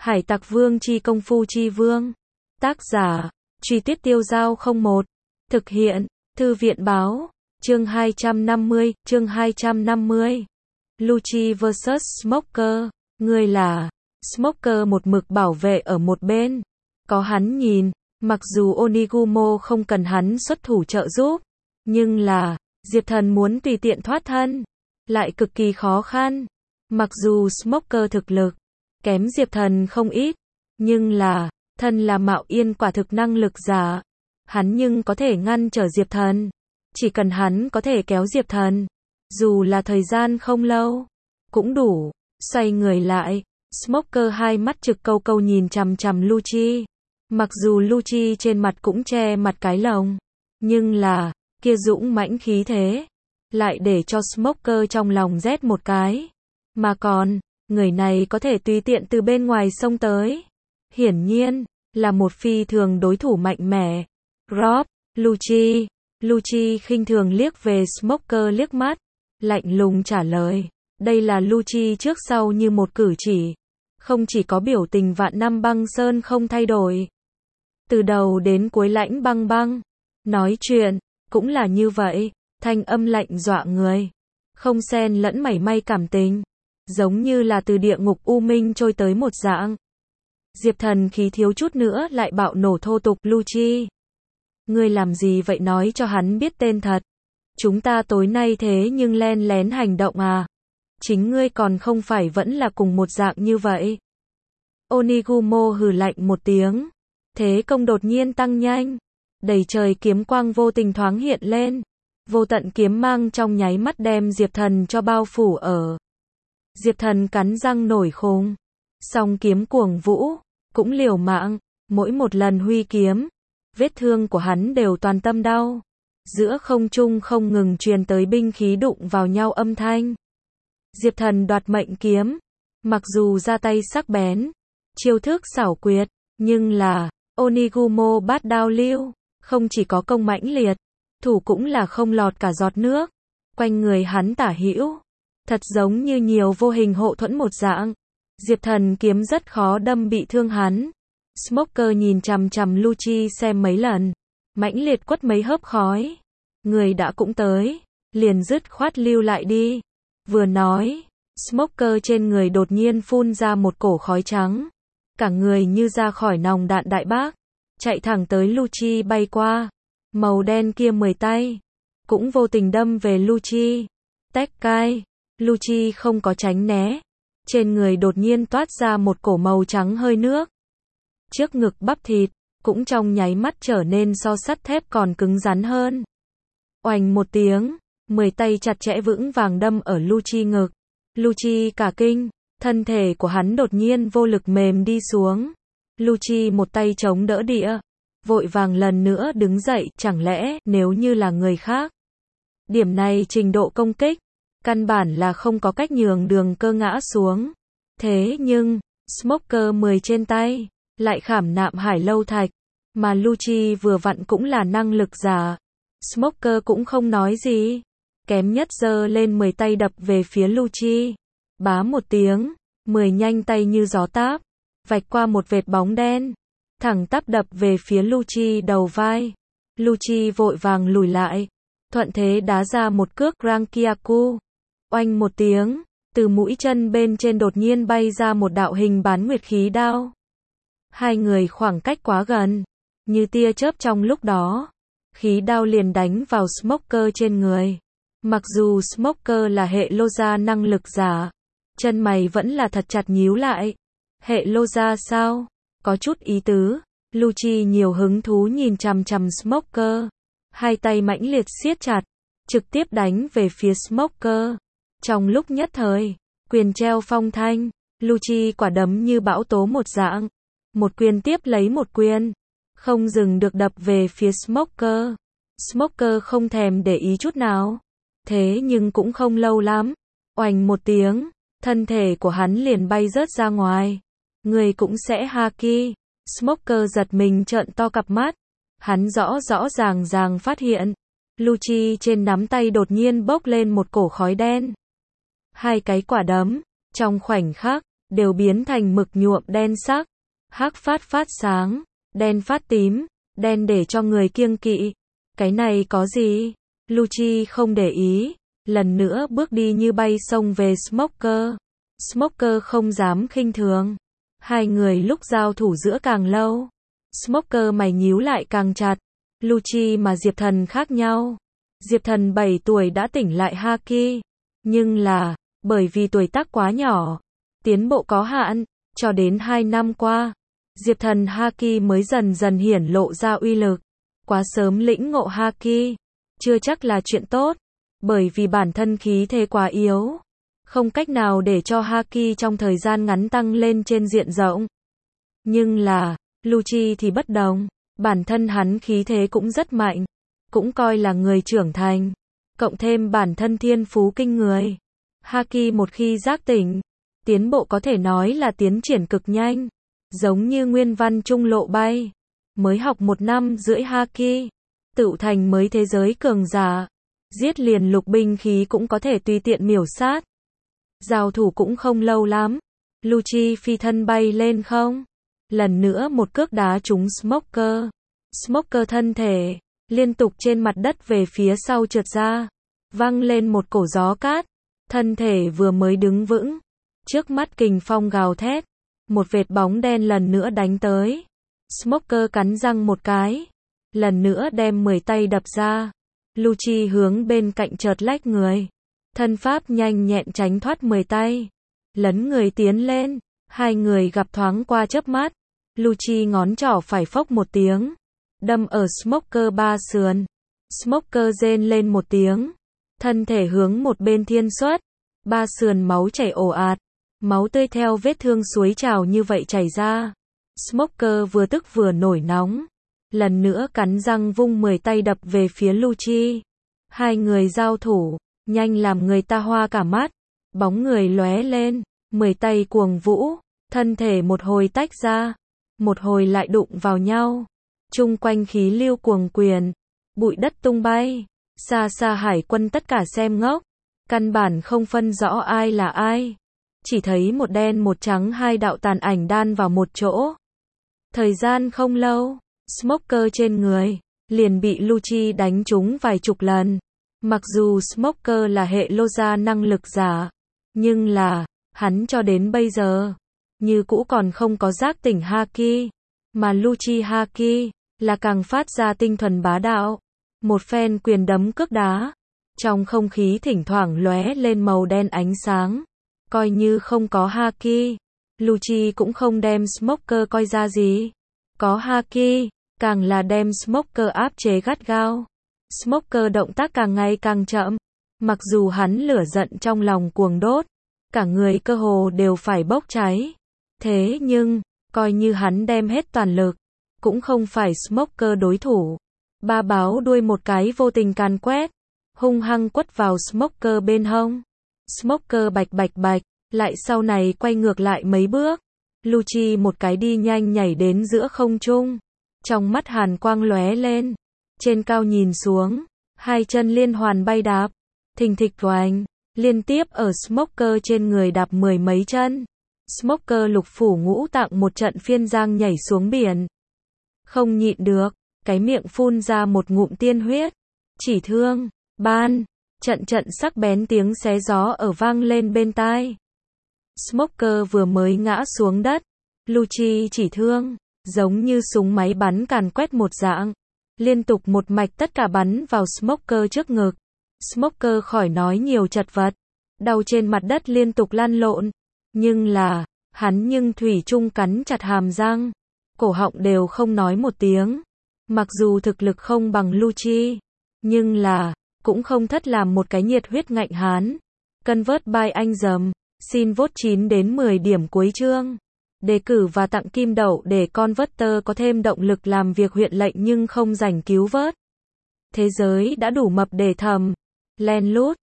Hải Tặc Vương chi công phu chi vương. Tác giả, Truy Tuyết Tiêu Dao 01. Thực hiện, Thư viện báo. Chương 250. Lucci vs Smoker. Người là Smoker một mực bảo vệ ở một bên. Có hắn nhìn, mặc dù Onigumo không cần hắn xuất thủ trợ giúp, nhưng là Diệp Thần muốn tùy tiện thoát thân, lại cực kỳ khó khăn. Mặc dù Smoker thực lực kém Diệp Thần không ít, nhưng là thân là Mạo Yên quả thực năng lực giả, hắn nhưng có thể ngăn trở Diệp Thần. Chỉ cần hắn có thể kéo Diệp Thần, dù là thời gian không lâu, cũng đủ. Xoay người lại, Smoker hai mắt trực câu câu nhìn chằm chằm Lucci. Mặc dù Lucci trên mặt cũng che mặt cái lồng, nhưng là kia dũng mãnh khí thế lại để cho Smoker trong lòng rét một cái. Mà còn, người này có thể tùy tiện từ bên ngoài xông tới, hiển nhiên là một phi thường đối thủ mạnh mẽ. Rob, Lucci khinh thường liếc về Smoker liếc mắt, lạnh lùng trả lời. Đây là Lucci trước sau như một cử chỉ, không chỉ có biểu tình vạn năm băng sơn không thay đổi, từ đầu đến cuối lãnh băng băng. Nói chuyện cũng là như vậy, thanh âm lạnh dọa người, không xen lẫn mảy may cảm tình, giống như là từ địa ngục u minh trôi tới một dạng. Diệp Thần khí thiếu chút nữa lại bạo nổ thô tục. Lucci, ngươi làm gì vậy, nói cho hắn biết tên thật. Chúng ta tối nay thế nhưng len lén hành động à? Chính ngươi còn không phải vẫn là cùng một dạng như vậy. Onigumo hừ lạnh một tiếng, thế công đột nhiên tăng nhanh, đầy trời kiếm quang vô tình thoáng hiện lên, vô tận kiếm mang trong nháy mắt đem Diệp Thần cho bao phủ ở. Diệp Thần cắn răng nổi khùng, song kiếm cuồng vũ, cũng liều mạng, mỗi một lần huy kiếm, vết thương của hắn đều toàn tâm đau. Giữa không trung không ngừng truyền tới binh khí đụng vào nhau âm thanh. Diệp Thần đoạt mệnh kiếm, mặc dù ra tay sắc bén, chiêu thức xảo quyệt, nhưng là Onigumo bát đao lưu, không chỉ có công mãnh liệt, thủ cũng là không lọt cả giọt nước. Quanh người hắn tả hữu, thật giống như nhiều vô hình hộ thuẫn một dạng. Diệp Thần kiếm rất khó đâm bị thương hắn. Smoker nhìn chằm chằm Lucci xem mấy lần, mãnh liệt quất mấy hớp khói. Người đã cũng tới, liền dứt khoát lưu lại đi. Vừa nói, Smoker trên người đột nhiên phun ra một cổ khói trắng, cả người như ra khỏi nòng đạn đại bác, chạy thẳng tới Lucci bay qua. Màu đen kia 10 tay, cũng vô tình đâm về Lucci. Tách cai, Lucci không có tránh né, trên người đột nhiên toát ra một cổ màu trắng hơi nước. Trước ngực bắp thịt, cũng trong nháy mắt trở nên so sắt thép còn cứng rắn hơn. Oành một tiếng, 10 tay chặt chẽ vững vàng đâm ở Lucci ngực. Lucci cả kinh, thân thể của hắn đột nhiên vô lực mềm đi xuống. Lucci một tay chống đỡ địa, vội vàng lần nữa đứng dậy. Chẳng lẽ nếu như là người khác, điểm này trình độ công kích, căn bản là không có cách nhường đường cơ ngã xuống. Thế nhưng, Smoker 10 trên tay, lại khảm nạm hải lâu thạch, mà Lucci vừa vặn cũng là năng lực giả. Smoker cũng không nói gì, kém nhất giơ lên 10 tay đập về phía Lucci. Bá một tiếng, 10 nhanh tay như gió táp, vạch qua một vệt bóng đen, thẳng tắp đập về phía Lucci đầu vai. Lucci vội vàng lùi lại, thuận thế đá ra một cước Rankyaku. Oanh một tiếng, từ mũi chân bên trên đột nhiên bay ra một đạo hình bán nguyệt khí đao. Hai người khoảng cách quá gần, như tia chớp trong lúc đó, khí đao liền đánh vào Smoker trên người. Mặc dù Smoker là hệ lô gia năng lực giả, chân mày vẫn là thật chặt nhíu lại. Hệ lô gia sao? Có chút ý tứ. Lucci nhiều hứng thú nhìn chằm chằm Smoker, hai tay mãnh liệt siết chặt, trực tiếp đánh về phía Smoker. Trong lúc nhất thời, quyền treo phong thanh, Lucci quả đấm như bão tố một dạng, một quyền tiếp lấy một quyền, không dừng được đập về phía Smoker. Smoker không thèm để ý chút nào. Thế nhưng cũng không lâu lắm, oành một tiếng, thân thể của hắn liền bay rớt ra ngoài. Người cũng sẽ haki. Smoker giật mình trợn to cặp mắt, hắn rõ ràng phát hiện, Lucci trên nắm tay đột nhiên bốc lên một cổ khói đen. Hai cái quả đấm, trong khoảnh khắc, đều biến thành mực nhuộm đen sắc. Hắc phát sáng, đen phát tím, đen để cho người kiêng kỵ. Cái này có gì? Lucci không để ý, lần nữa bước đi như bay xông về Smoker. Smoker không dám khinh thường. Hai người lúc giao thủ giữa càng lâu, Smoker mày nhíu lại càng chặt. Lucci mà Diệp Thần khác nhau. Diệp Thần 7 tuổi đã tỉnh lại Haki, nhưng là, bởi vì tuổi tác quá nhỏ, tiến bộ có hạn, cho đến 2 năm qua, Diệp Thần Haki mới dần dần hiển lộ ra uy lực. Quá sớm lĩnh ngộ Haki, chưa chắc là chuyện tốt, bởi vì bản thân khí thế quá yếu, không cách nào để cho Haki trong thời gian ngắn tăng lên trên diện rộng. Nhưng là, Lucci thì bất đồng, bản thân hắn khí thế cũng rất mạnh, cũng coi là người trưởng thành, cộng thêm bản thân thiên phú kinh người. Haki một khi giác tỉnh, tiến bộ có thể nói là tiến triển cực nhanh, giống như nguyên văn trung lộ bay, mới học 1 năm rưỡi Haki, tự thành mới thế giới cường giả, giết liền lục binh khí cũng có thể tùy tiện miểu sát. Giao thủ cũng không lâu lắm, Lucci phi thân bay lên không, lần nữa một cước đá trúng Smoker. Smoker thân thể liên tục trên mặt đất về phía sau trượt ra, văng lên một cổ gió cát, thân thể vừa mới đứng vững, trước mắt kình phong gào thét, một vệt bóng đen lần nữa đánh tới. Smoker cắn răng một cái, lần nữa đem 10 tay đập ra. Lucci hướng bên cạnh chợt lách người, thân pháp nhanh nhẹn tránh thoát 10 tay, lấn người tiến lên, hai người gặp thoáng qua chớp mắt. Lucci ngón trỏ phải phốc một tiếng, đâm ở Smoker ba sườn. Smoker rên lên một tiếng, thân thể hướng một bên thiên xuất, ba sườn máu chảy ồ ạt, máu tươi theo vết thương suối trào như vậy chảy ra. Smoker vừa tức vừa nổi nóng, lần nữa cắn răng vung 10 tay đập về phía Lucci. Hai người giao thủ, nhanh làm người ta hoa cả mắt, bóng người lóe lên, 10 tay cuồng vũ, thân thể một hồi tách ra, một hồi lại đụng vào nhau. Chung quanh khí lưu cuồng quyền, bụi đất tung bay, xa xa hải quân tất cả xem ngốc, căn bản không phân rõ ai là ai. Chỉ thấy một đen một trắng hai đạo tàn ảnh đan vào một chỗ. Thời gian không lâu, Smoker trên người liền bị Lucci đánh trúng vài chục lần. Mặc dù Smoker là hệ lô gia năng lực giả, nhưng là, hắn cho đến bây giờ, như cũ còn không có giác tỉnh Haki, mà Lucci Haki là càng phát ra tinh thuần bá đạo. Một phen quyền đấm cước đá, trong không khí thỉnh thoảng lóe lên màu đen ánh sáng. Coi như không có Haki, Lucci cũng không đem Smoker coi ra gì. Có Haki, càng là đem Smoker áp chế gắt gao. Smoker động tác càng ngày càng chậm, mặc dù hắn lửa giận trong lòng cuồng đốt, cả người cơ hồ đều phải bốc cháy. Thế nhưng, coi như hắn đem hết toàn lực, cũng không phải Smoker đối thủ. Ba báo đuôi một cái vô tình càn quét, hung hăng quất vào Smoker bên hông. Smoker bạch bạch bạch, lại sau này quay ngược lại mấy bước. Lucci một cái đi nhanh nhảy đến giữa không trung, trong mắt hàn quang lóe lên, trên cao nhìn xuống, hai chân liên hoàn bay đạp, thình thịch oành, liên tiếp ở Smoker trên người đạp 10 mấy chân. Smoker lục phủ ngũ tạng một trận phiên giang nhảy xuống biển. Không nhịn được, cái miệng phun ra một ngụm tiên huyết. Chỉ thương, ban, trận trận sắc bén tiếng xé gió ở vang lên bên tai. Smoker vừa mới ngã xuống đất, Lucci chỉ thương, giống như súng máy bắn càn quét một dạng, liên tục một mạch tất cả bắn vào Smoker trước ngực. Smoker khỏi nói nhiều chật vật, đau trên mặt đất liên tục lăn lộn, nhưng là, hắn nhưng thủy chung cắn chặt hàm răng, cổ họng đều không nói một tiếng. Mặc dù thực lực không bằng Lucci, nhưng là, cũng không thất làm một cái nhiệt huyết ngạnh hán. Convert by anh dầm, xin vote 9 đến 10 điểm cuối chương. Đề cử và tặng kim đậu để Converter có thêm động lực làm việc huyện lệnh nhưng không rảnh cứu vớt. Thế giới đã đủ mập để thầm, len lút.